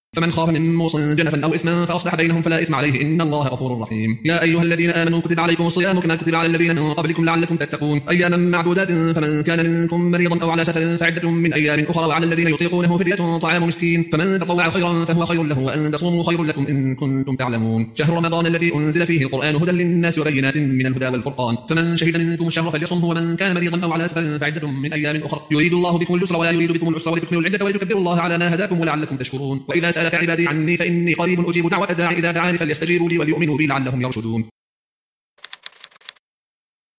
فمن خاف من موص جنفا أو إثما فأصلح بينهم فلا إثم عليه إن الله غفور رحيم. يا أيها الذين آمنوا كتب عليكم الصيام كما كتب على الذين من قبلكم لعلكم تتقون أياما معدودات فمن كان منكم مريضا أو على سفر فعدة من أيام أخرى وعلى الذين يطيقونه فدية طعام مسكين فمن تطوع خيرا فهو خير له وأن تصوموا خير لكم إن كنتم تعلمون. شهر رمضان الذي أنزل فيه القرآن هدى للناس وبينات من الهدى والفرقان فمن شهد منكم الشهر فليصمه ومن كان مريضا أو على سفر فعدة من أيام أخرى يريد الله بكم اليسر ولا يريد بكم العسر ولتكملوا العدة ولتكبروا الله على ما هداكم ولعلكم تشكرون. وإذا سألك عبادي عني فإني قريب أجيب دعوة الداعي إذا دعاني فليستجيبوا لي وليؤمنوا بي لعلهم يرشدون.